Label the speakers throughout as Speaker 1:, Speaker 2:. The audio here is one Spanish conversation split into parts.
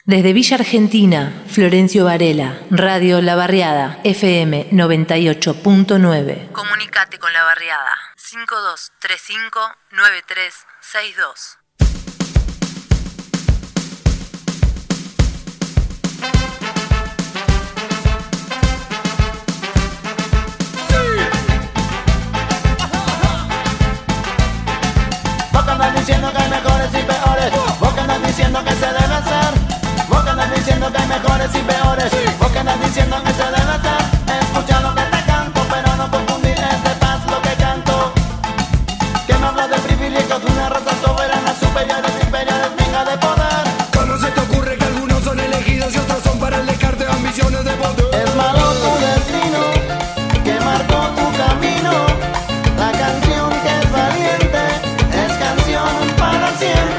Speaker 1: Desde Villa Argentina, Florencio Varela, Radio La Barriada, FM 98.9. Comunicate con La Barriada, 5235-9362.
Speaker 2: Vos que andas diciendo que hay mejores y peores, vos que andas diciendo que se debe hacer. Vos que andas diciendo que hay mejores y peores, vos que andas diciendo que se debe hacer. Escucha lo que te canto, pero no confundir de paz lo que canto. Que me hablas de privilegios de una raza soberana, superiores, imperiales, venga de poder.
Speaker 3: ¿Cómo se te ocurre que algunos son elegidos y otros son para el descarte de ambiciones de poder?
Speaker 2: Es malo tu destino, que marcó tu camino. La canción que es valiente, es canción para siempre.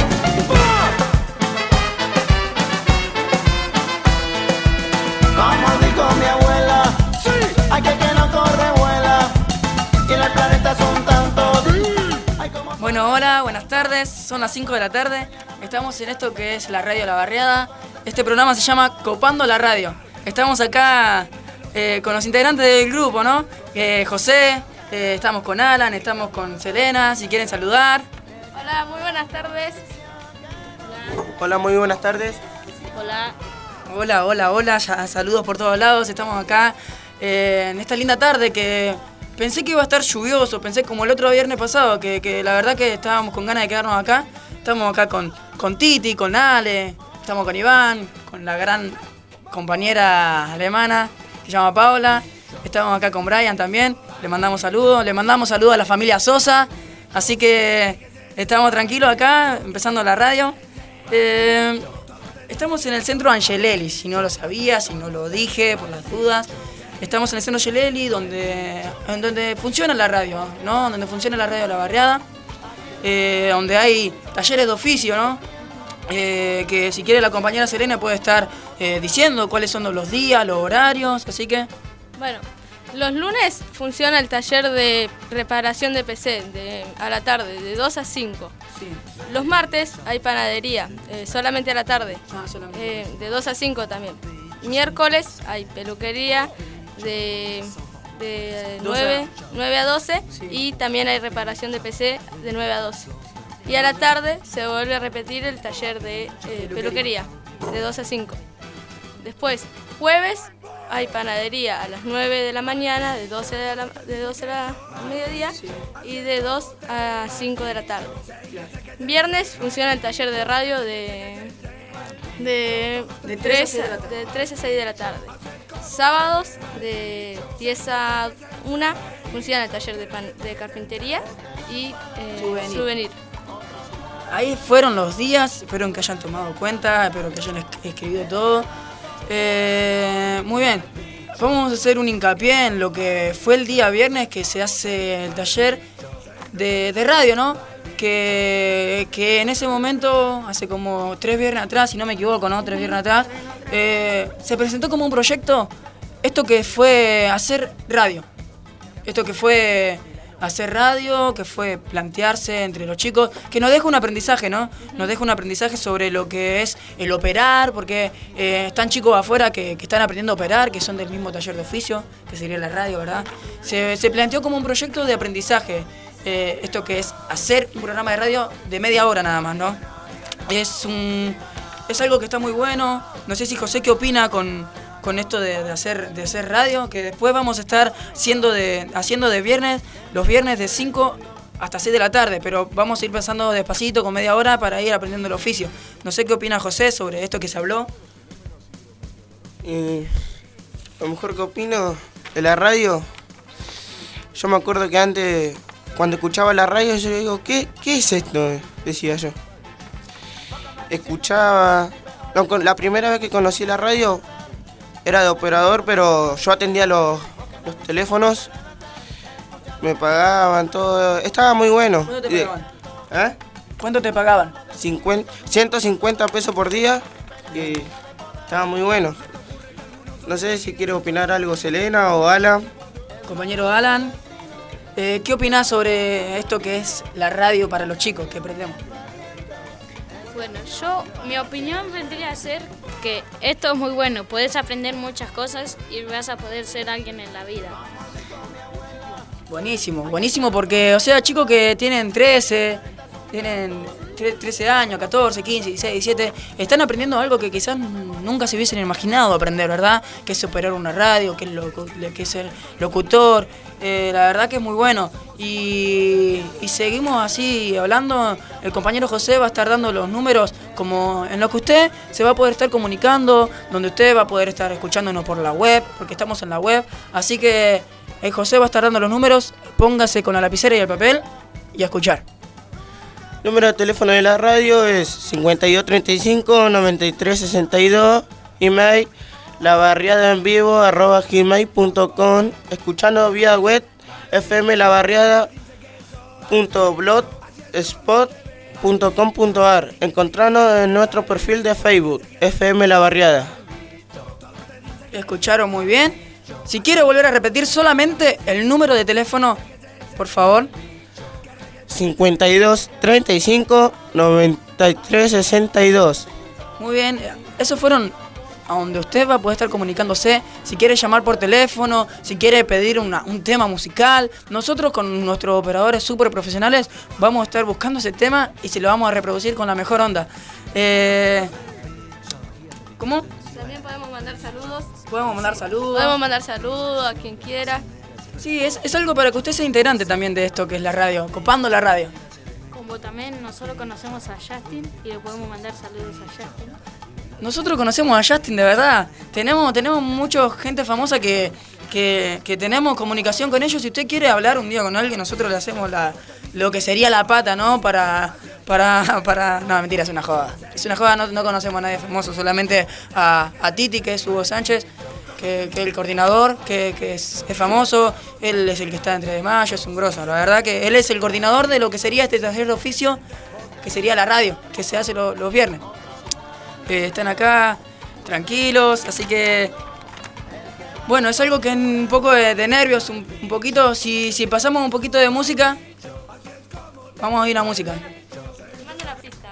Speaker 2: Como dijo mi abuela, sí, hay que no corre vuela, y en el planeta son tantos.
Speaker 4: Bueno, hola, buenas tardes, son las 5 de la tarde, estamos en esto que es la Radio La Barriada. Este programa se llama Copando la Radio. Estamos acá con los integrantes del grupo, ¿no? José, estamos con Alan, estamos con Selena, si quieren saludar.
Speaker 5: Hola, muy buenas tardes.
Speaker 6: Hola, muy buenas tardes.
Speaker 5: Hola.
Speaker 4: Hola, ya, saludos por todos lados, estamos acá en esta linda tarde que pensé que iba a estar lluvioso, pensé como el otro viernes pasado, que la verdad que estábamos con ganas de quedarnos acá. Estamos acá con Titi, con Ale, estamos con Iván, con la gran compañera alemana que se llama Paula, estamos acá con Brian también, le mandamos saludos a la familia Sosa, así que estamos tranquilos acá, empezando la radio. Estamos en el centro Angelelli, si no lo sabía, si no lo dije, por las dudas. Estamos en el centro Angelelli, donde funciona la radio, ¿no? Donde funciona la Radio La Barriada, donde hay talleres de oficio, ¿no? Que si quiere la compañera Selena puede estar diciendo cuáles son los días, los horarios, así que...
Speaker 5: Bueno, los lunes funciona el taller de reparación de PC a la tarde, de 2 a 5.
Speaker 4: Sí.
Speaker 5: Los martes hay panadería, solamente a la tarde,
Speaker 4: Solamente.
Speaker 5: de 2 a 5 también. Miércoles hay peluquería de 9 a 12,
Speaker 4: sí.
Speaker 5: Y también hay reparación de PC de 9 a 12. Y a la tarde se vuelve a repetir el taller de peluquería de 2 a 5. Después, jueves hay panadería a las 9 de la mañana, de 12 a la mediodía,
Speaker 4: Sí.
Speaker 5: y de 2 a 5 de la tarde. Viernes funciona el taller de radio de 3 a 6 de la tarde. Sábados de 10 a 1 funciona el taller de carpintería y souvenir.
Speaker 4: Ahí fueron los días, espero que hayan tomado cuenta, espero que hayan escrito todo. Muy bien, vamos a hacer un hincapié en lo que fue el día viernes que se hace el taller de radio, ¿no? Que en ese momento, hace como 3 viernes atrás, si no me equivoco, ¿no? 3 viernes atrás, se presentó como un proyecto, esto que fue hacer radio. Esto que fue hacer radio, que fue plantearse entre los chicos, que nos deja un aprendizaje, ¿no? Nos deja un aprendizaje sobre lo que es el operar, porque están chicos afuera que están aprendiendo a operar, que son del mismo taller de oficio, que sería la radio, ¿verdad? Se planteó como un proyecto de aprendizaje, esto que es hacer un programa de radio de media hora nada más, ¿no? Es algo que está muy bueno. No sé si José qué opina con esto de hacer radio, que después vamos a estar haciendo de viernes, los viernes de 5 hasta 6 de la tarde, pero vamos a ir pasando despacito con media hora para ir aprendiendo el oficio. No sé qué opina José sobre esto que se habló.
Speaker 6: Lo mejor que opino de la radio, yo me acuerdo que antes, cuando escuchaba la radio, yo digo, ¿qué es esto? Decía yo. Escuchaba... No, la primera vez que conocí la radio era de operador, pero yo atendía los teléfonos, me pagaban todo, estaba muy bueno.
Speaker 4: ¿Cuánto te pagaban?
Speaker 6: ¿Eh?
Speaker 4: ¿Cuánto te pagaban?
Speaker 6: 150 pesos por día y estaba muy bueno. No sé si quiere opinar algo Selena o Alan.
Speaker 4: Compañero Alan, ¿qué opinás sobre esto que es la radio para los chicos que aprendemos?
Speaker 5: Bueno, mi opinión vendría a ser que esto es muy bueno, puedes aprender muchas cosas y vas a poder ser alguien en la vida.
Speaker 4: Buenísimo, buenísimo porque, o sea, chicos que tienen 13 años, 14, 15, 16, 17, están aprendiendo algo que quizás nunca se hubiesen imaginado aprender, ¿verdad? Que es operar una radio, que es ser locutor, la verdad que es muy bueno. Y seguimos así hablando, el compañero José va a estar dando los números como en lo que usted se va a poder estar comunicando, donde usted va a poder estar escuchándonos por la web, porque estamos en la web, así que José va a estar dando los números, póngase con la lapicera y el papel y a escuchar.
Speaker 6: Número de teléfono de la radio es 5235-9362, email labarriadaenvivo@gmail.com, escuchando vía web fmlabarriada.blogspot.com.ar. Encontrarnos en nuestro perfil de Facebook, FM La Barriada.
Speaker 4: Escucharon muy bien. Si quiere volver a repetir solamente el número de teléfono, por favor.
Speaker 6: 52 35 93 62.
Speaker 4: Muy bien, esos fueron a donde usted va a poder estar comunicándose. Si quiere llamar por teléfono, si quiere pedir un tema musical, nosotros con nuestros operadores súper profesionales vamos a estar buscando ese tema y se lo vamos a reproducir con la mejor onda. ¿Cómo?
Speaker 5: También podemos mandar saludos.
Speaker 4: Podemos mandar saludos.
Speaker 5: Podemos mandar saludos a quien quiera.
Speaker 4: Sí, es algo para que usted sea integrante también de esto que es la radio, copando la radio.
Speaker 5: Como también nosotros conocemos a Justin y le podemos mandar saludos a Justin.
Speaker 4: Nosotros conocemos a Justin, de verdad. Tenemos mucha gente famosa que tenemos comunicación con ellos. Si usted quiere hablar un día con alguien, nosotros le hacemos lo que sería la pata, ¿no? Para... No, mentira, es una joda. Es una joda, no conocemos a nadie famoso, solamente a Titi, que es Hugo Sánchez, que es el coordinador, que es famoso. Él es el que está entre de mayo, es un grosso. La verdad que él es el coordinador de lo que sería este taller de oficio, que sería la radio, que se hace los viernes. Están acá tranquilos, así que bueno, es algo que es un poco de nervios, un poquito. Si pasamos un poquito de música, vamos a ir a música.
Speaker 5: Te mando la pista.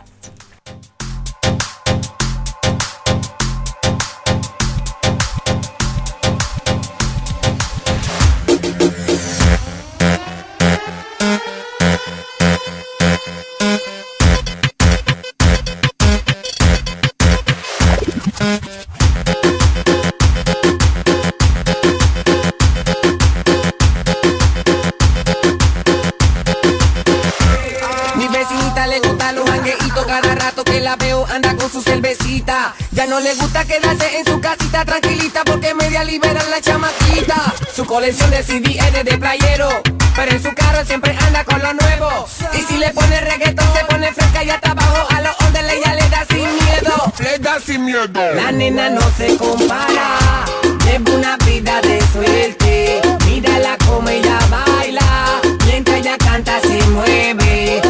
Speaker 7: Ya no le gusta quedarse en su casita tranquilita porque media liberan la chamaquita. Su colección de CD es de playero, pero en su carro siempre anda con lo nuevo. Y si le pone reggaetón se pone fresca y hasta abajo a los ondes ella le da sin miedo.
Speaker 3: Le da sin miedo.
Speaker 7: La nena no se compara, lleva una vida de suerte. Mírala como ella baila, mientras ella canta se mueve.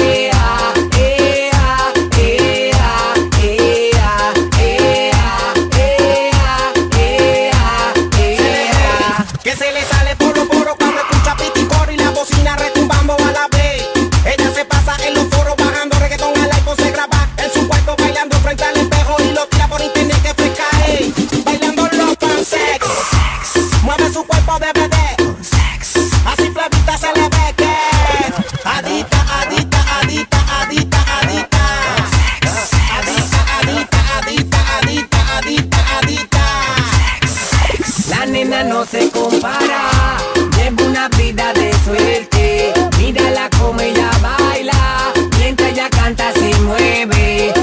Speaker 8: Retumbando a la vez, ella se pasa en los foros bajando reggaetón al iPhone, se graba en su cuarto bailando frente al espejo y lo tira por internet que fresca, bailando los con sex, mueve su cuerpo de bebé, así flavita se le ve que adicta, adicta, adicta, adicta, adicta, adicta, adicta, adicta, adicta, adicta.
Speaker 7: La nena no se compara, lleva una vida de suerte. Mírala como ella baila, mientras ella canta se mueve.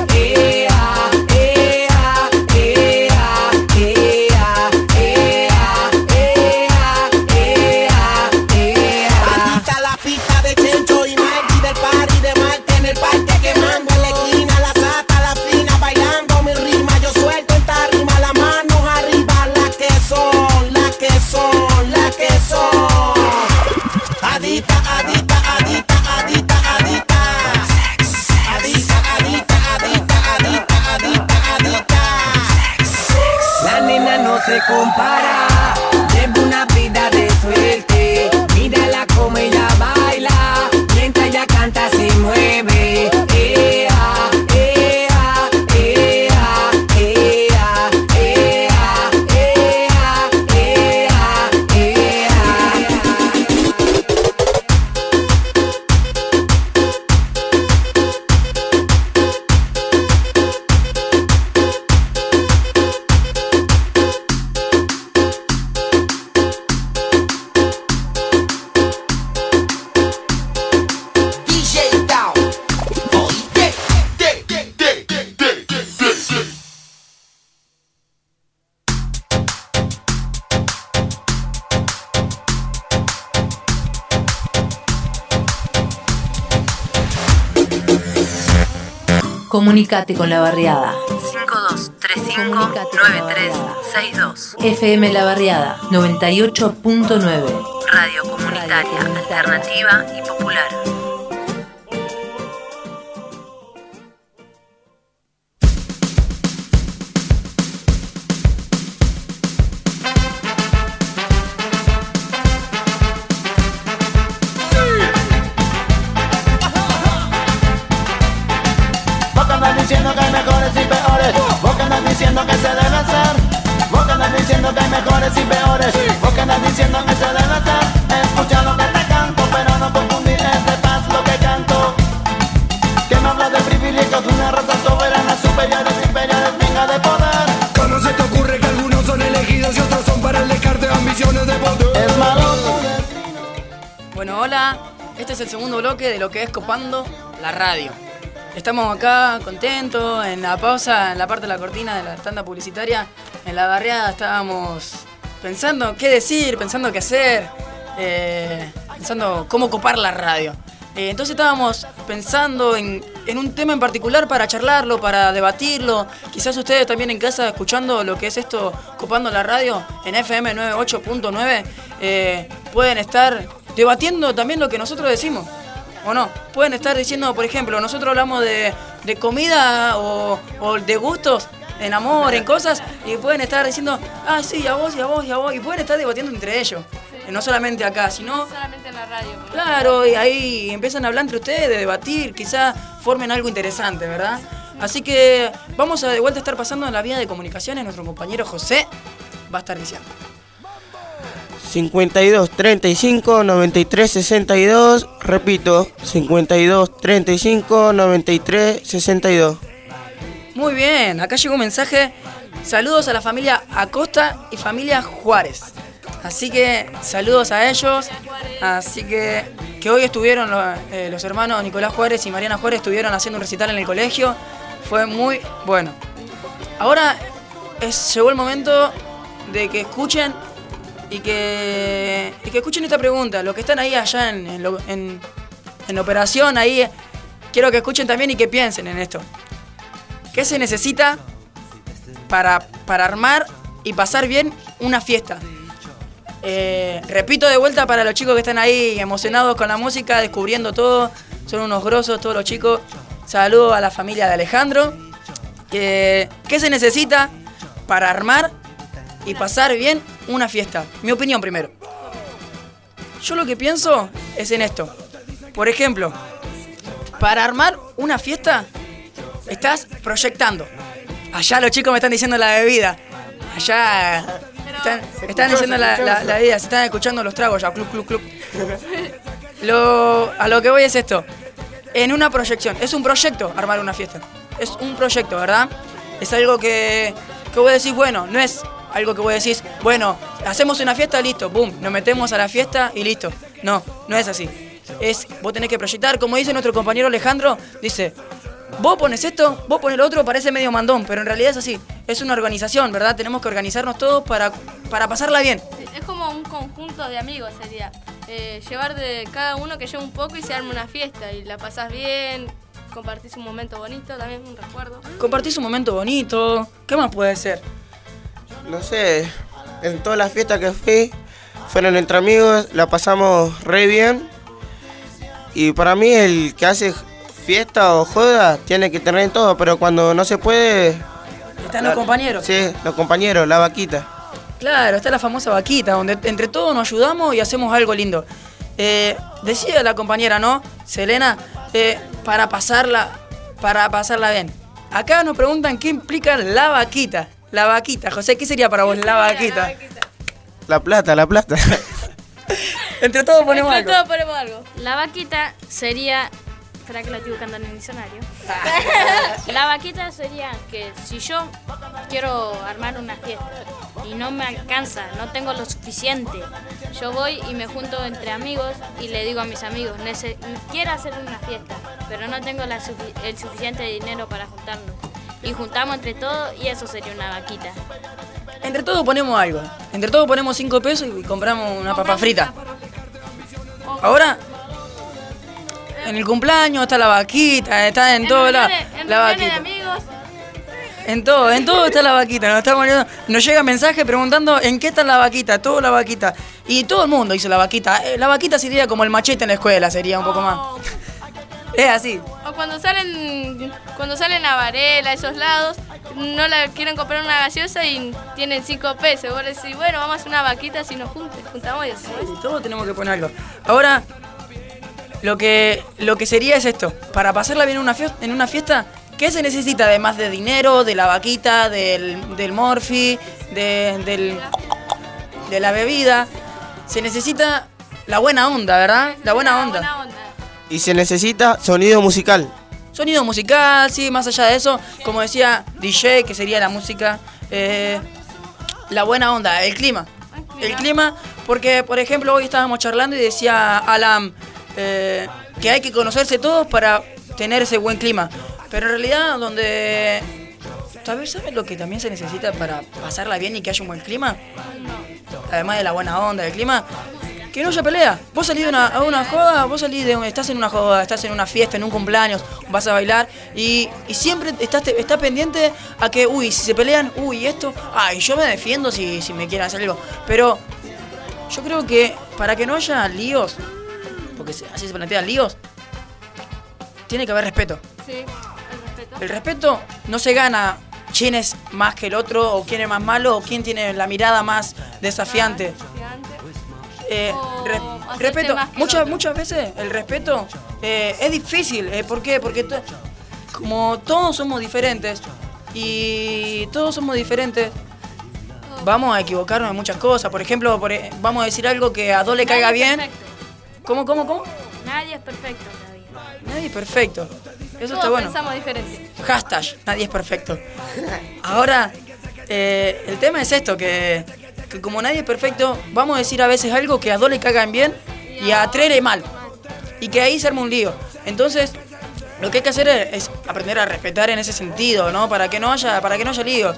Speaker 8: Adicta a la pista de Chencho y Mikey, del party de Marte en el parque quemando en la esquina, la sata, la fina, bailando mi rima. Yo suelto en tarima, las manos arriba, las que son, las que son, las que son. Adicta, adicta, adicta, adicta, adicta. Adicta, adicta, adicta, adicta, adicta, adicta.
Speaker 7: La nena no se compara, lleva una vida de suerte. Mírala como ella baila, mientras ella canta se mueve.
Speaker 1: Comunicate con La Barriada. 5235-9362. FM La Barriada 98.9. Radio comunitaria, alternativa y popular.
Speaker 2: Diciendo que hay mejores y peores, vos que andas diciendo que se debe hacer, vos que andas diciendo que hay mejores y peores, vos que andas diciendo que se debe hacer, escucha lo que te canto, pero no confundir de paz lo que canto, que me habla de privilegios de una raza soberana, superiores, inferiores, venga de poder.
Speaker 3: ¿Cómo se te ocurre que algunos son elegidos y otros son para el descarte de ambiciones de poder?
Speaker 2: Es malo tu destino.
Speaker 4: Bueno, hola, este es el segundo bloque de lo que es Copando la Radio. Estamos acá contentos, en la pausa, en la parte de la cortina de la tanda publicitaria, en La Barriada estábamos pensando qué decir, pensando qué hacer, pensando cómo copar la radio. Entonces estábamos pensando en un tema en particular para charlarlo, para debatirlo. Quizás ustedes también en casa escuchando lo que es esto, Copando la Radio, en FM 98.9, pueden estar debatiendo también lo que nosotros decimos. ¿O no? Pueden estar diciendo, por ejemplo, nosotros hablamos de comida o de gustos, en amor, en cosas, y pueden estar diciendo, ah, sí, a vos, y a vos, y a vos, y pueden estar debatiendo entre ellos. Sí. No solamente acá, sino...
Speaker 5: No solamente en la radio.
Speaker 4: Claro, y ahí empiezan a hablar entre ustedes, de debatir, quizás formen algo interesante, ¿verdad? Así que vamos a de vuelta a estar pasando en la vía de comunicaciones, nuestro compañero José va a estar diciendo.
Speaker 6: 52 35 93 62, repito, 52 35 93 62.
Speaker 4: Muy bien, acá llegó un mensaje. Saludos a la familia Acosta y familia Juárez. Así que saludos a ellos. Así que hoy estuvieron los hermanos Nicolás Juárez y Mariana Juárez, estuvieron haciendo un recital en el colegio. Fue muy bueno. Ahora llegó el momento de que escuchen y que escuchen esta pregunta. Los que están ahí allá en la operación, ahí quiero que escuchen también y que piensen en esto. ¿Qué se necesita para armar y pasar bien una fiesta? Repito de vuelta para los chicos que están ahí emocionados con la música, descubriendo todo. Son unos grosos todos los chicos. Saludos a la familia de Alejandro. ¿Qué se necesita para armar y pasar bien una fiesta? Mi opinión primero. Yo lo que pienso es en esto. Por ejemplo, para armar una fiesta, estás proyectando. Allá los chicos me están diciendo la bebida. Allá están diciendo la bebida. Se están escuchando los tragos ya. Club, club, club. A lo que voy es esto. En una proyección. Es un proyecto armar una fiesta. Es un proyecto, ¿verdad? Es algo que vos decís, bueno, no es algo que vos decís, bueno, hacemos una fiesta, listo, boom, nos metemos a la fiesta y listo. No es así. Vos tenés que proyectar, como dice nuestro compañero Alejandro, dice, vos pones esto, vos pones lo otro, parece medio mandón, pero en realidad es así. Es una organización, ¿verdad? Tenemos que organizarnos todos para pasarla bien.
Speaker 5: Sí, es como un conjunto de amigos sería. Llevar de cada uno que lleve un poco y se arma una fiesta y la pasás bien, compartís un momento bonito, también un recuerdo.
Speaker 4: Compartís un momento bonito, ¿qué más puede ser?
Speaker 6: No sé, en todas las fiestas que fui, fueron entre amigos, la pasamos re bien. Y para mí el que hace fiesta o joda tiene que tener todo, pero cuando no se puede...
Speaker 4: Están los compañeros.
Speaker 6: Sí, los compañeros, la vaquita.
Speaker 4: Claro, está la famosa vaquita, donde entre todos nos ayudamos y hacemos algo lindo. Decía la compañera, ¿no? Selena, para pasarla bien. Acá nos preguntan qué implica la vaquita. La vaquita, José, ¿qué sería para vos la vaquita?
Speaker 6: La plata.
Speaker 4: Entre todos ponemos algo.
Speaker 9: La vaquita sería... Espera que lo estoy buscando en el diccionario. La vaquita sería que si yo quiero armar una fiesta y no me alcanza, no tengo lo suficiente, yo voy y me junto entre amigos y le digo a mis amigos, quiero hacer una fiesta, pero no tengo el suficiente dinero para juntarnos. Y juntamos entre todos y eso sería una vaquita.
Speaker 4: Entre todos ponemos algo. Entre todos ponemos 5 pesos y compramos una papa frita. Ahora, en el cumpleaños está la vaquita, está en todo lado. La
Speaker 5: reuniones de
Speaker 4: vaquita.
Speaker 5: amigos.
Speaker 4: En todo está la vaquita. Nos llega mensaje preguntando en qué está la vaquita, todo la vaquita. Y todo el mundo hizo la vaquita. La vaquita sería como el machete en la escuela, sería un poco más. Es así.
Speaker 5: O cuando salen a Varela, a esos lados, no la quieren comprar una gaseosa y tienen 5 pesos. Vos decís, bueno, vamos a hacer una vaquita si nos juntamos y hacemos eso.
Speaker 4: Y todos tenemos que poner algo. Ahora, lo que sería es esto. Para pasarla bien en una fiesta, ¿qué se necesita además de dinero, de la vaquita, del morfi, de la bebida? Se necesita la buena onda, ¿verdad? La buena onda.
Speaker 6: Y se necesita sonido musical.
Speaker 4: Sonido musical, sí, más allá de eso, como decía DJ, que sería la música, la buena onda, el clima. El clima, porque por ejemplo hoy estábamos charlando y decía Alan que hay que conocerse todos para tener ese buen clima. Pero en realidad donde... ¿Sabes lo que también se necesita para pasarla bien y que haya un buen clima? Además de la buena onda del clima, que no haya pelea. Vos salís a una joda, estás en una joda, estás en una fiesta, en un cumpleaños, vas a bailar y siempre estás pendiente a que, uy, si se pelean, uy, esto, ay, yo me defiendo si me quieren hacer algo. Pero yo creo que para que no haya líos, porque así se plantean líos, tiene que haber respeto.
Speaker 5: Sí, el respeto.
Speaker 4: El respeto no se gana quién es más que el otro, o quién es más malo, o quién tiene la mirada más desafiante. Respeto, muchas veces el respeto es difícil. ¿Por qué? Porque como todos somos diferentes y vamos a equivocarnos en muchas cosas. Por ejemplo, vamos a decir algo que a dos le caiga bien. ¿Cómo?
Speaker 9: Nadie es perfecto en la vida.
Speaker 4: Nadie es perfecto. Eso
Speaker 5: Todos
Speaker 4: está bueno.
Speaker 5: pensamos diferente.
Speaker 4: Hashtag, nadie es perfecto. Ahora, el tema es esto, que como nadie es perfecto, vamos a decir a veces algo que a dos le cagan bien y a tres le mal. Y que ahí se arma un lío. Entonces, lo que hay que hacer es aprender a respetar en ese sentido, ¿no? Para que no haya líos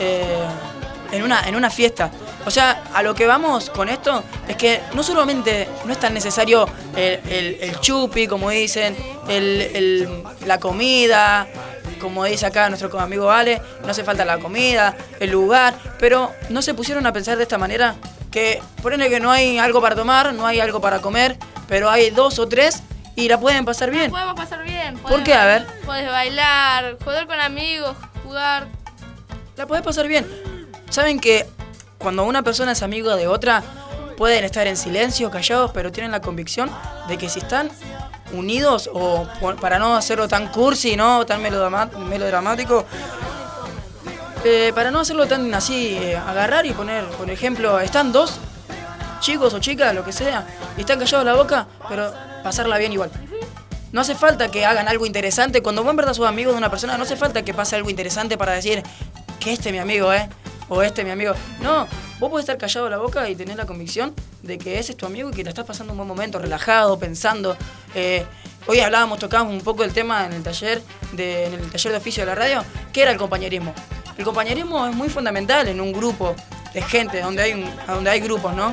Speaker 4: en una fiesta. O sea, a lo que vamos con esto es que no solamente no es tan necesario el chupi, como dicen, la comida, como dice acá nuestro amigo Ale, no hace falta la comida, el lugar, pero no se pusieron a pensar de esta manera que ponen que no hay algo para tomar, no hay algo para comer, pero hay 2 o 3 y la pueden pasar bien.
Speaker 5: Podemos pasar bien.
Speaker 4: ¿Por qué? A ver.
Speaker 5: Puedes bailar, jugar con amigos, jugar.
Speaker 4: La podés pasar bien. ¿Saben que cuando una persona es amigo de otra, pueden estar en silencio, callados, pero tienen la convicción de que si están unidos, o para no hacerlo tan cursi, ¿no? Tan melodramático, para no hacerlo tan así, agarrar y poner, por ejemplo, están 2 chicos o chicas, lo que sea, y están callados la boca, pero pasarla bien igual. No hace falta que hagan algo interesante. Cuando vos en verdad sos amigo de una persona, no hace falta que pase algo interesante para decir que este es mi amigo, o este es mi amigo. No, vos podés estar callado la boca y tener la convicción de que ese es tu amigo y que te estás pasando un buen momento, relajado, pensando. Hoy tocábamos un poco el tema en el taller de oficio de la radio, que era el compañerismo. El compañerismo es muy fundamental en un grupo de gente, donde hay grupos, ¿no?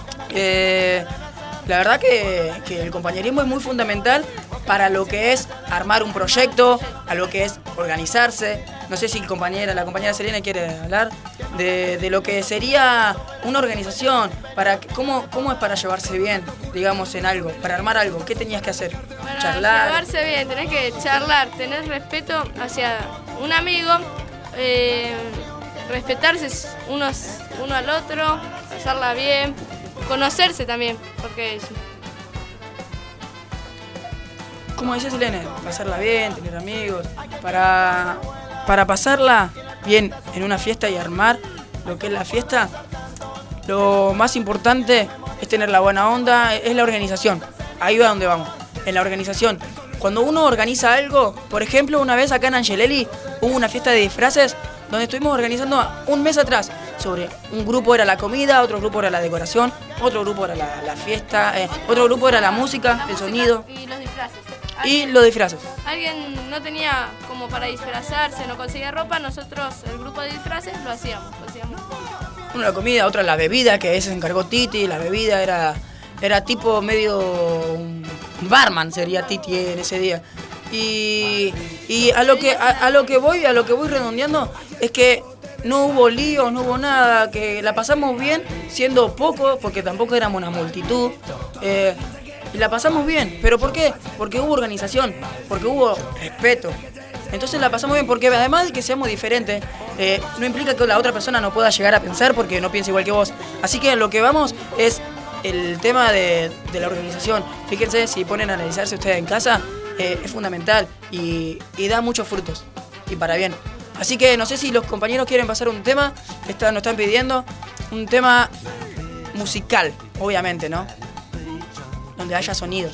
Speaker 4: La verdad que el compañerismo es muy fundamental para lo que es armar un proyecto, a lo que es organizarse. No sé si la compañera Selena quiere hablar de lo que sería una organización, cómo es para llevarse bien, digamos, en algo, para armar algo. ¿Qué tenías que hacer?
Speaker 5: Para
Speaker 4: charlar.
Speaker 5: llevarse bien, tenés que charlar, tener respeto hacia un amigo, respetarse uno al otro, pasarla bien, conocerse también, porque
Speaker 4: como decía Selene, pasarla bien, tener amigos, para pasarla bien en una fiesta y armar lo que es la fiesta, lo más importante es tener la buena onda, es la organización. Ahí va donde vamos, en la organización. Cuando uno organiza algo, por ejemplo, una vez acá en Angelelli hubo una fiesta de disfraces donde estuvimos organizando un mes atrás. Sobre un grupo era la comida, otro grupo era la decoración, otro grupo era la fiesta, otro grupo era la música, el sonido.
Speaker 5: Y los disfraces.
Speaker 4: Alguien
Speaker 5: no tenía como para disfrazarse, no conseguía ropa, nosotros, el grupo de disfraces, lo hacíamos.
Speaker 4: Uno la comida, otro la bebida, que ese se encargó Titi. La bebida era tipo medio un barman, sería Titi en ese día. Y a lo que voy redondeando es que no hubo líos, no hubo nada, que la pasamos bien siendo poco, porque tampoco éramos una multitud. Y la pasamos bien. ¿Pero por qué? Porque hubo organización, porque hubo respeto. Entonces la pasamos bien, porque además de que seamos diferentes, no implica que la otra persona no pueda llegar a pensar porque no piensa igual que vos. Así que lo que vamos es el tema de la organización. Fíjense, si ponen a analizarse ustedes en casa, es fundamental y da muchos frutos, y para bien. Así que no sé si los compañeros quieren pasar un tema, nos están pidiendo un tema musical, obviamente, ¿no? Donde haya sonido.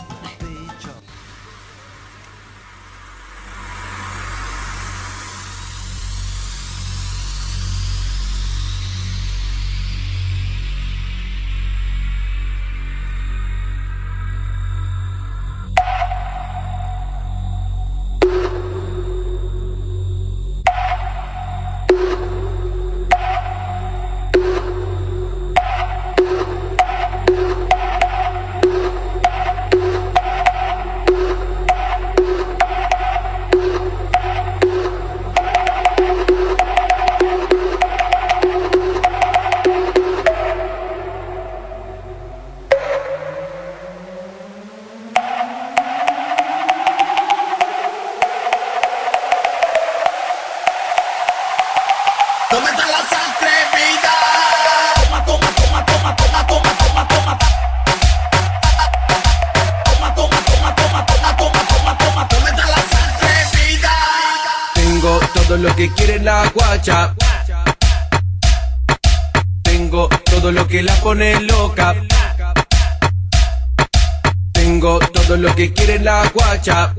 Speaker 3: Lo que quiere la guacha, tengo todo lo que la pone loca, tengo todo lo que quiere la guacha,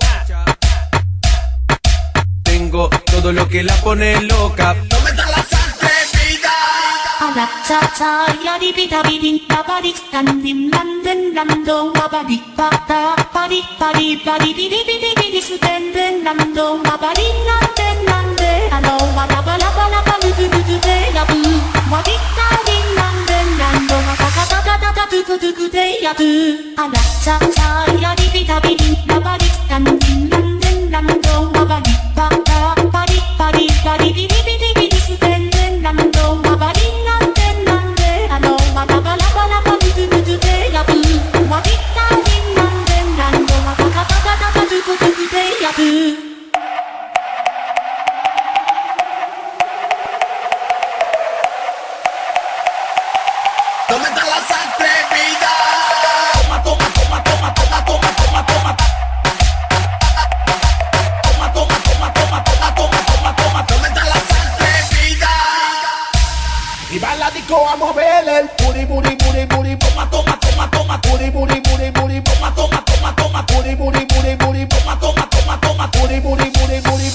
Speaker 3: tengo todo lo que la pone loca. ¿Dónde está la atrevida?
Speaker 10: Ala cha cha ya di bi da bi din da ba di dan dim dan den dan do ba ba di ba da ba di ba di ba di bi di bi di bi di su den den dan do ba ba di na den dan de alo ba da ba la du du du du de la bu wa di da di dan den dan do ba ka ka ka da du du du de ya bu. Ala cha cha ya di bi da bi din da ba di dan dim dan den dan do ba ba di ba da ba di ba di ba di bi di bi di bi di su den den dan do ba ba di na den dan de alo ba da ba la du du du du de la bu wa di da di dan den dan do ba ka ka da du du du de ya bu.
Speaker 3: ¿Dónde están las atrevidas? Toma, toma, toma, toma, toma, toma, toma, toma. Toma, toma, toma, toma, toma, toma, toma, toma. ¿Dónde están las atrevidas? Y va la disco a mover el booty, booty, booty, booty. Toma, toma, toma, toma, booty, booty, booty, booty. Toma, toma, toma, toma, booty, booty, booty, booty. Toma, toma, toma, toma, booty, booty, booty, booty.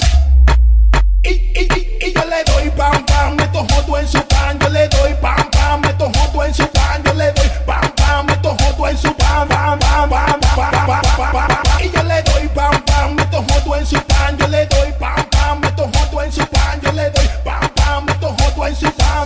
Speaker 3: Y yo le doy pam, pam, meto joto en su pan. Yo le doy pam, pam, meto joto en su pan. Yo le doy pam, pam, meto joto en su pan, pam, pam, pam, pam, pam, pam, pam. Y yo le doy pam, pam, meto joto en su pan. Yo le doy pam, pam, meto joto en su pan. Yo le doy pam, pam, meto joto en su pan.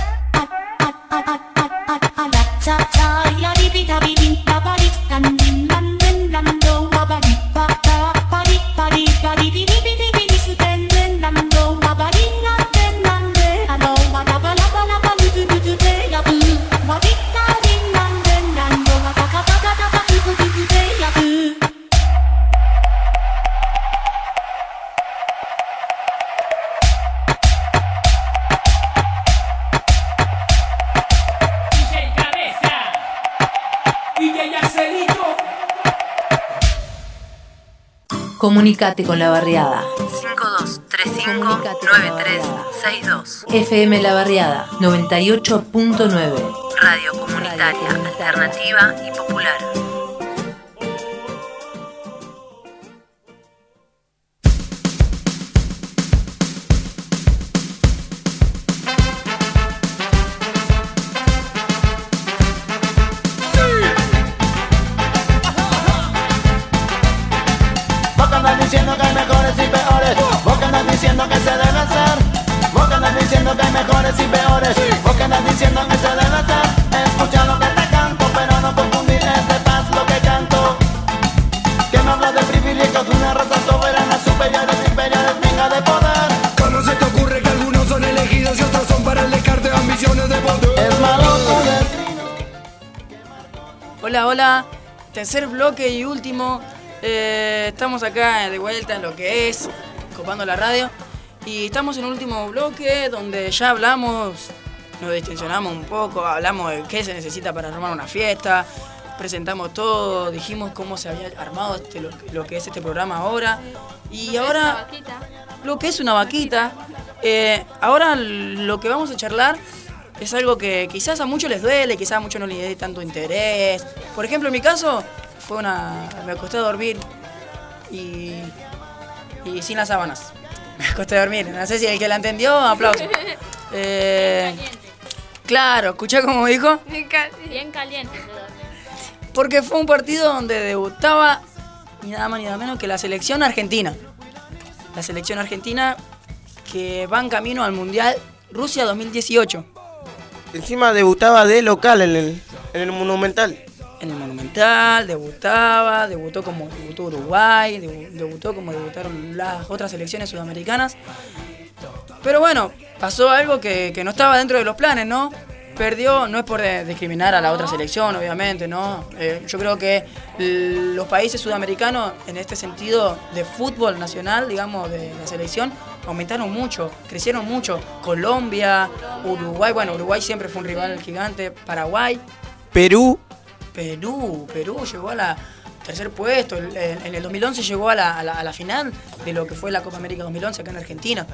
Speaker 10: Cha cha ya di bi da bi din da ba di dan din dan den dan do ba ba di ba da ba di ba di ba di bi di bi di bi di su den den dan do ba ba di na den dan de alo ba da ba la du du du du de ya bu wa di da din dan den dan do ba ka ka da du du du de ya bu.
Speaker 1: Comunicate con la barriada 5235-9362. FM La Barriada 98.9. Radio comunitaria, alternativa y popular.
Speaker 2: Diciendo que hay mejores y peores, vos que andas diciendo que se debe hacer, vos que andas diciendo que hay mejores y peores, vos que andas diciendo que se debe hacer. Escucha lo que te canto, pero no confundir, es de paz lo que canto, que no habla de privilegios de una raza
Speaker 4: Hola, hola. Tercer bloque y último. Estamos acá de vuelta en lo que es Copando la Radio. Y estamos en el último bloque donde ya hablamos, nos distensionamos un poco, hablamos de qué se necesita para armar una fiesta, presentamos todo, dijimos cómo se había armado lo que es este programa ahora. Y ahora, lo que es una vaquita. Ahora lo que vamos a charlar es algo que quizás a muchos les duele, quizás a muchos no les dé tanto interés. Por ejemplo, en mi caso, me acosté a dormir y sin las sábanas. Me acosté a dormir. No sé si el que la entendió, aplauso. Claro, ¿escuchá cómo dijo?
Speaker 9: Bien caliente.
Speaker 4: Porque fue un partido donde debutaba ni nada más ni nada menos que la selección argentina. La selección argentina que va en camino al Mundial Rusia 2018.
Speaker 6: Encima debutaba de local en el Monumental.
Speaker 4: En el Monumental, debutó como debutó Uruguay, debutó como debutaron las otras selecciones sudamericanas. Pero bueno, pasó algo que no estaba dentro de los planes, ¿no? Perdió, no es por discriminar a la otra selección, obviamente, ¿no? Yo creo que los países sudamericanos, en este sentido de fútbol nacional, digamos, de la selección, aumentaron mucho, crecieron mucho. Colombia, Uruguay, bueno, Uruguay siempre fue un rival gigante, Paraguay. Perú llegó a la tercer puesto, en el 2011 llegó a la final de lo que fue la Copa América 2011 acá en Argentina.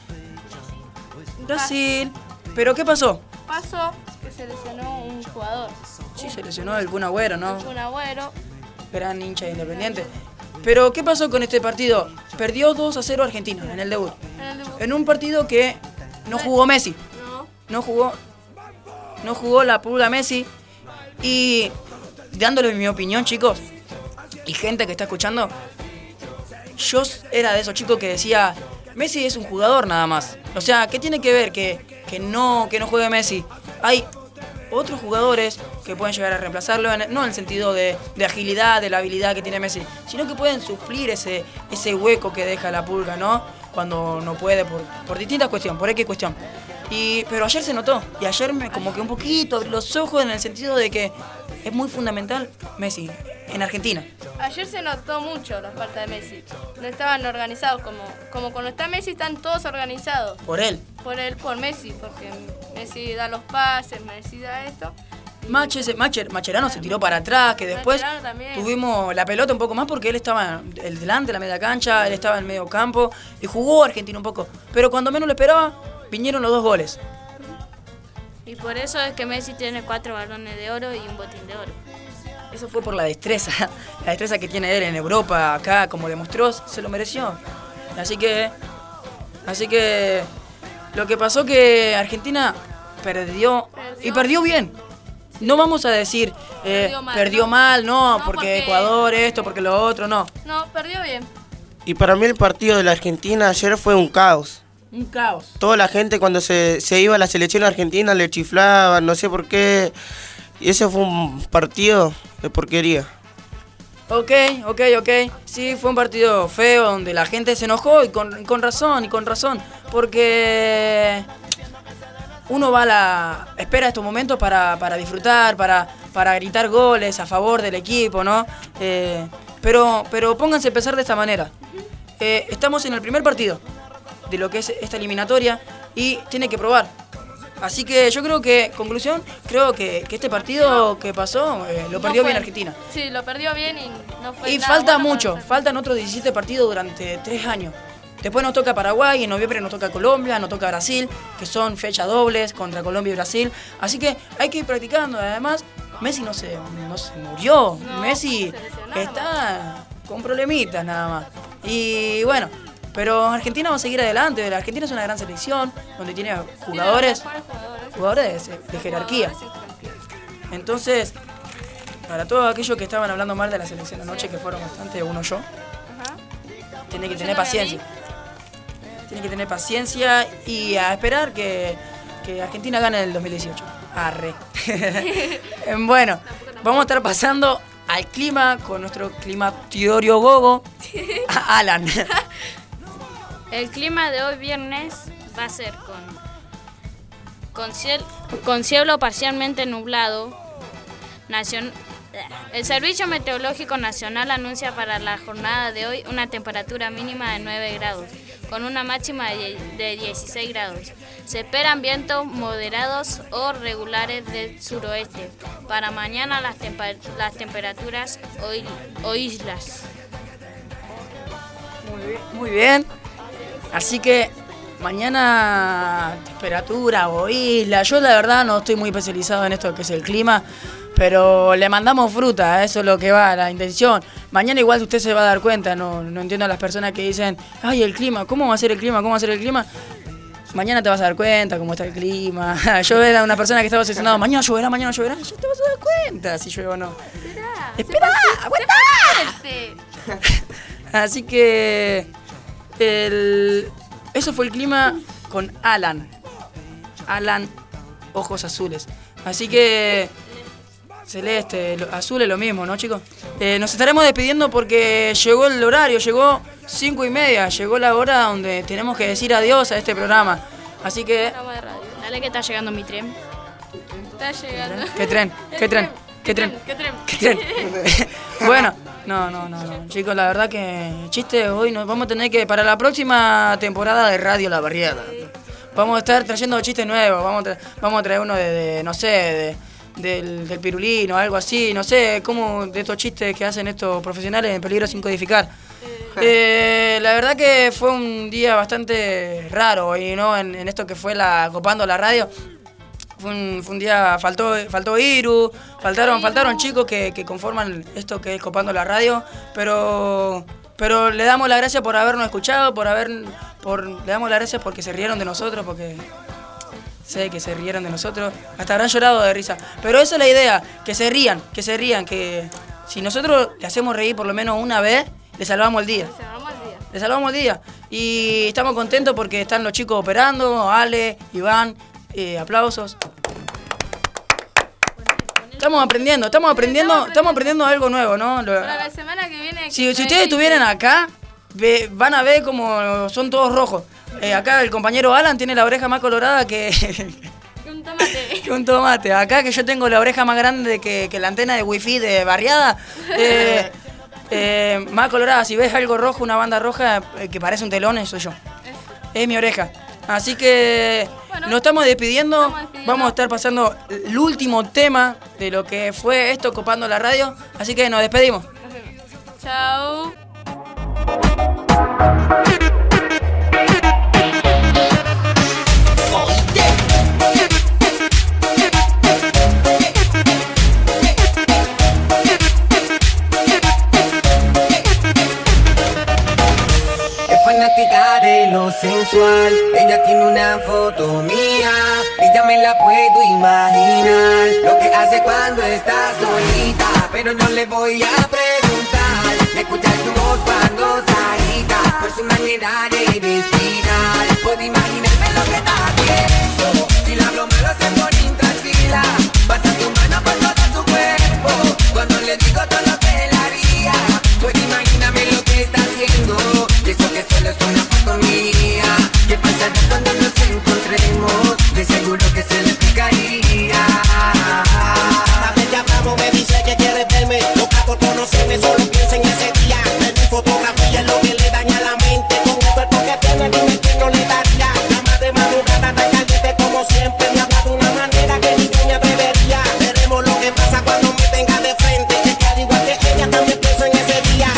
Speaker 4: Brasil, ¿pero qué pasó?
Speaker 5: Pasó que se lesionó un jugador.
Speaker 4: Sí, se lesionó el Kun Agüero, ¿no?
Speaker 5: Un Agüero.
Speaker 4: Gran hincha de Independiente. Pero ¿qué pasó con este partido? Perdió 2-0 Argentina en el debut. En un partido que no jugó Messi. No jugó la pulga Messi. Y dándole mi opinión, chicos, y gente que está escuchando, yo era de esos chicos que decía, Messi es un jugador nada más. O sea, ¿qué tiene que ver que no juegue Messi? Hay otros jugadores que pueden llegar a reemplazarlo, no en el sentido de agilidad, de la habilidad que tiene Messi, sino que pueden suplir ese hueco que deja la pulga, ¿no? Cuando no puede, por distintas cuestiones, por X cuestión. Pero ayer se notó, y ayer como que un poquito abrí los ojos en el sentido de que es muy fundamental Messi en Argentina.
Speaker 5: Ayer se notó mucho la falta de Messi. No estaban organizados, como cuando está Messi están todos organizados.
Speaker 4: Por él.
Speaker 5: Por Messi, porque Messi da los pases, Messi da esto.
Speaker 4: Mascherano se tiró para atrás, que después tuvimos la pelota un poco más porque él estaba delante de la media cancha, él estaba en el medio campo y jugó Argentina un poco. Pero cuando menos lo esperaba, vinieron los 2 goles.
Speaker 9: Y por eso es que Messi tiene 4 balones de oro y un botín de oro.
Speaker 4: Eso fue por la destreza que tiene él en Europa, acá, como demostró, se lo mereció. Así que lo que pasó que Argentina perdió y perdió bien. No vamos a decir perdió mal, no, porque Ecuador esto, porque lo otro, no.
Speaker 5: No, perdió bien.
Speaker 6: Y para mí el partido de la Argentina ayer fue un caos.
Speaker 4: Un caos.
Speaker 6: Toda la gente cuando se iba a la selección argentina le chiflaban, no sé por qué. Y ese fue un partido de porquería.
Speaker 4: Ok. Sí, fue un partido feo donde la gente se enojó y con razón. Porque uno espera estos momentos para disfrutar, para gritar goles a favor del equipo, ¿no? Pero pónganse a pensar de esta manera. Estamos en el primer partido de lo que es esta eliminatoria y tiene que probar. Así que yo creo que, conclusión, que este partido que pasó lo perdió bien Argentina.
Speaker 5: Sí, lo perdió bien y no fue.
Speaker 4: Y falta mucho, faltan otros 17 partidos durante 3 años. Después nos toca Paraguay, en noviembre nos toca Colombia, nos toca Brasil, que son fechas dobles contra Colombia y Brasil. Así que hay que ir practicando. Además, Messi no se murió. Messi está con problemitas nada más. Y bueno, pero Argentina va a seguir adelante. La Argentina es una gran selección donde tiene jugadores de jerarquía. Entonces, para todos aquellos que estaban hablando mal de la selección anoche, que fueron bastante, uno yo, tiene que tener paciencia. Tiene que tener paciencia y a esperar que Argentina gane el 2018. Arre. Bueno, vamos a estar pasando al clima con nuestro climatiorio gogo, Alan.
Speaker 9: El clima de hoy viernes va a ser con cielo parcialmente nublado, El Servicio Meteorológico Nacional anuncia para la jornada de hoy una temperatura mínima de 9 grados, con una máxima de 16 grados. Se esperan vientos moderados o regulares del suroeste. Para mañana las temperaturas oíslas.
Speaker 4: Muy bien. Así que mañana temperatura o isla. Yo la verdad no estoy muy especializado en esto que es el clima, pero le mandamos fruta, eso es lo que va, la intención. Mañana igual usted se va a dar cuenta, no entiendo a las personas que dicen, ay, el clima, ¿cómo va a ser el clima? ¿Cómo va a ser el clima? Mañana te vas a dar cuenta cómo está el clima. Yo era una persona que estaba obsesionada, mañana lloverá, ya te vas a dar cuenta si llueve o no. Espera, aguanta. Así que eso fue el clima con Alan, ojos azules. Así que celeste, azul es lo mismo, ¿no, chicos? Nos estaremos despidiendo porque llegó el horario, llegó 5:30, llegó la hora donde tenemos que decir adiós a este programa. Así que...
Speaker 9: Dale que está llegando mi tren. Está llegando.
Speaker 4: ¿Qué tren? Bueno, no, chicos, la verdad que chistes hoy nos vamos a tener que, para la próxima temporada de Radio La Barriada, vamos a estar trayendo chistes nuevos, vamos a traer uno de no sé, del pirulino, algo así, no sé, como de estos chistes que hacen estos profesionales en peligro sin codificar. La verdad que fue un día bastante raro hoy, ¿no? En esto que fue copando la radio. Fue un día, faltó Iru, faltaron chicos que conforman esto que es copando la radio, pero le damos las gracias por habernos escuchado, le damos las gracias porque se rieron de nosotros, porque sé que se rieron de nosotros, hasta habrán llorado de risa. Pero esa es la idea, que se rían, que si nosotros le hacemos reír por lo menos una vez, le salvamos el día. Le salvamos el día. Y estamos contentos porque están los chicos operando, Ale, Iván, aplausos. Estamos aprendiendo algo nuevo, ¿no?
Speaker 5: Para la semana que viene...
Speaker 4: Si ustedes estuvieran acá, van a ver como son todos rojos. Acá el compañero Alan tiene la oreja más colorada que
Speaker 5: un tomate.
Speaker 4: que un tomate. Acá que yo tengo la oreja más grande que la antena de wifi de barriada. Más colorada. Si ves algo rojo, una banda roja que parece un telón, soy yo. Es mi oreja. Así que bueno, nos estamos despidiendo. Vamos a estar pasando el último tema de lo que fue esto copando la radio. Así que nos despedimos.
Speaker 5: Chao.
Speaker 7: Fanática de lo sensual, ella tiene una foto mía y ya me la puedo imaginar lo que hace cuando está solita, pero no le voy a preguntar. Me escucha su voz cuando se agita, por su manera de respirar. Puedo imaginarme lo que está haciendo, si la hablo me lo hace por intranquila. Pasa tu mano por todo su cuerpo, cuando le digo todo lo que él haría. Puedo imaginarme lo que está haciendo. Eso que solo es una foto mía. ¿Qué pasará cuando nos encontremos? De seguro que se le explicaría.
Speaker 8: A ver, ya hablamos, me dice que quiere verme. Loca por conocerme, solo piensa en ese día. En mi fotografía es lo que le daña la mente. Con el cuerpo que tiene, dime quién no le daría. La más de madrugada, tan caliente como siempre. Me habla de una manera que ni yo me atrevería. Veremos lo que pasa cuando me tenga de frente. Que al igual que ella, también pienso en ese día.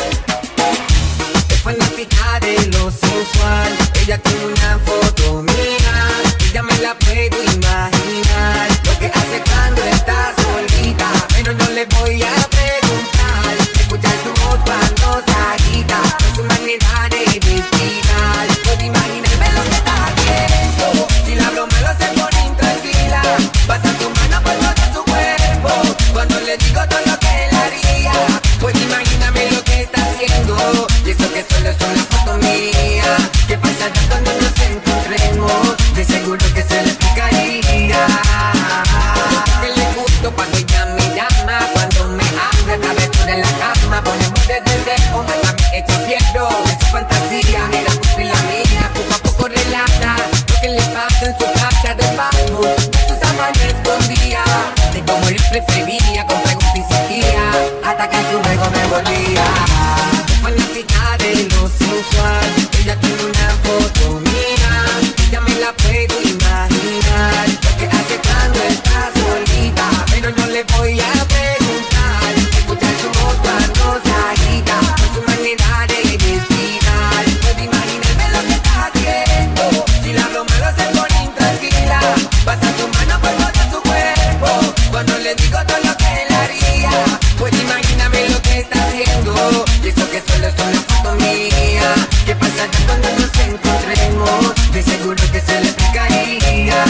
Speaker 7: Fanática de lo sensual, ella tiene una foto mía y ya me la puedo imaginar lo que hace cuando está solita, pero no le voy a preguntar. Escuchar su voz cuando se agita, con su manera de respirar. Puedo imaginarme lo que está haciendo, si la hablo me lo hace por intranquila. Pasa tu mano por todo su cuerpo, cuando le digo todo lo que él haría. Puedo imaginarme lo que está haciendo. Y eso que solo es una foto mía. ¿Qué pasará cuando nos encontremos? De seguro que se le explicaría. Que le gusto cuando ella me llama, cuando me habla, travesura en la cama. Ponemos de deseo, hasta me echo fiebre de su fantasía. Era pupila mía, poco a poco relata lo que le pasa en su casa de bajo. De sus amantes escondía, de cómo él prefería, con preguntas insistía. hasta que su juego me volvía fanática de lo sensual. Ella tiene una foto mía, ya me la puedo imaginar, lo que hace cuando está solita, pero no le voy a preguntar. Escuchar su voz cuando se agita, por su manera de respirar, puedo imaginarme lo que está haciendo. Si la hablo malo se pone intranquila, pasa su mano por todo su cuerpo, cuando le digo todo lo que él haría, puedo imaginarme lo que está haciendo. Y eso que solo es una foto mía, ¿qué pasa ya cuando nos encontremos? De seguro que se le explicaría.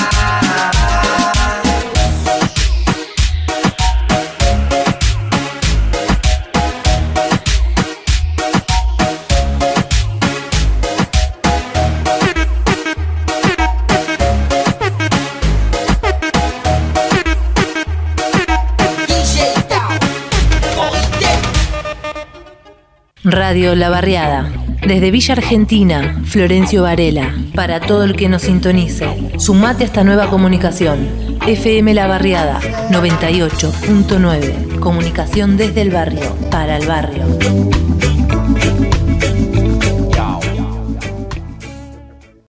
Speaker 1: Radio La Barriada. Desde Villa Argentina, Florencio Varela. Para todo el que nos sintonice, sumate a esta nueva comunicación. FM La Barriada 98.9. Comunicación desde el barrio, para el barrio.